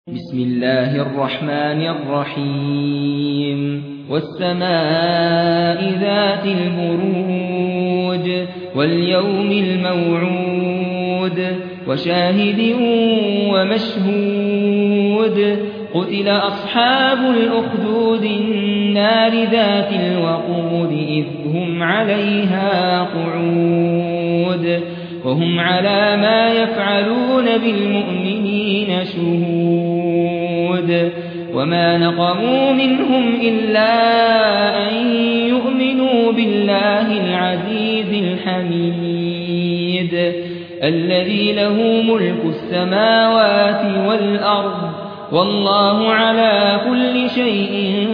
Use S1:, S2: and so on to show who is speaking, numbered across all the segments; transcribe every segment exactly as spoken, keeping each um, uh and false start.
S1: بسم الله الرحمن الرحيم والسماء ذات البروج واليوم الموعود وشاهد ومشهود قتل أصحاب الأخدود النار ذات الوقود إذ هم عليها قعود وهم على ما يفعلون بالمؤمنين شهود وما نقموا منهم إلا أن يؤمنوا بالله العزيز الحميد الذي له ملك السماوات والأرض والله على كل شيء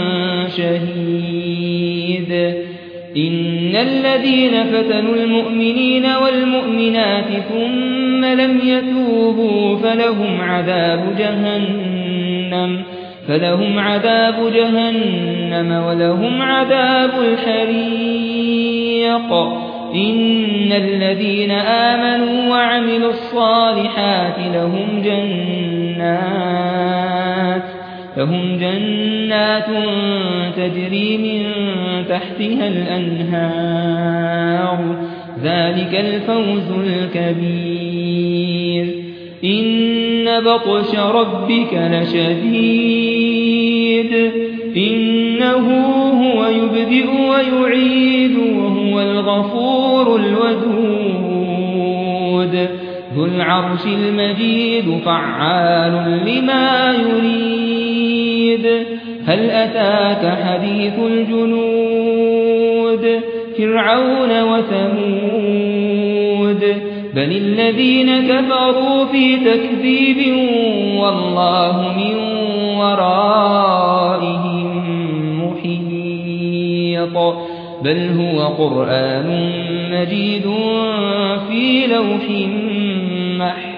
S1: شهيد إن الذين فتنوا المؤمنين والمؤمنات ثم لم يتوبوا فلهم عذاب جهنم فلهم عذاب جهنم ولهم عذاب الحريق إن الذين آمنوا وعملوا الصالحات لهم جنات لهم جنات تجري من تحتها الأنهار ذلك الفوز الكبير إن بطش ربك لشديد إنه هو يبدئ ويعيد وهو الغفور الودود ذو العرش المجيد فعال لما يريد هل أتاك حديث الجنود فرعون وثمود بل الذين كفروا في تكذيب والله من ورائهم محيط بل هو قرآن مجيد في لوح محفوظ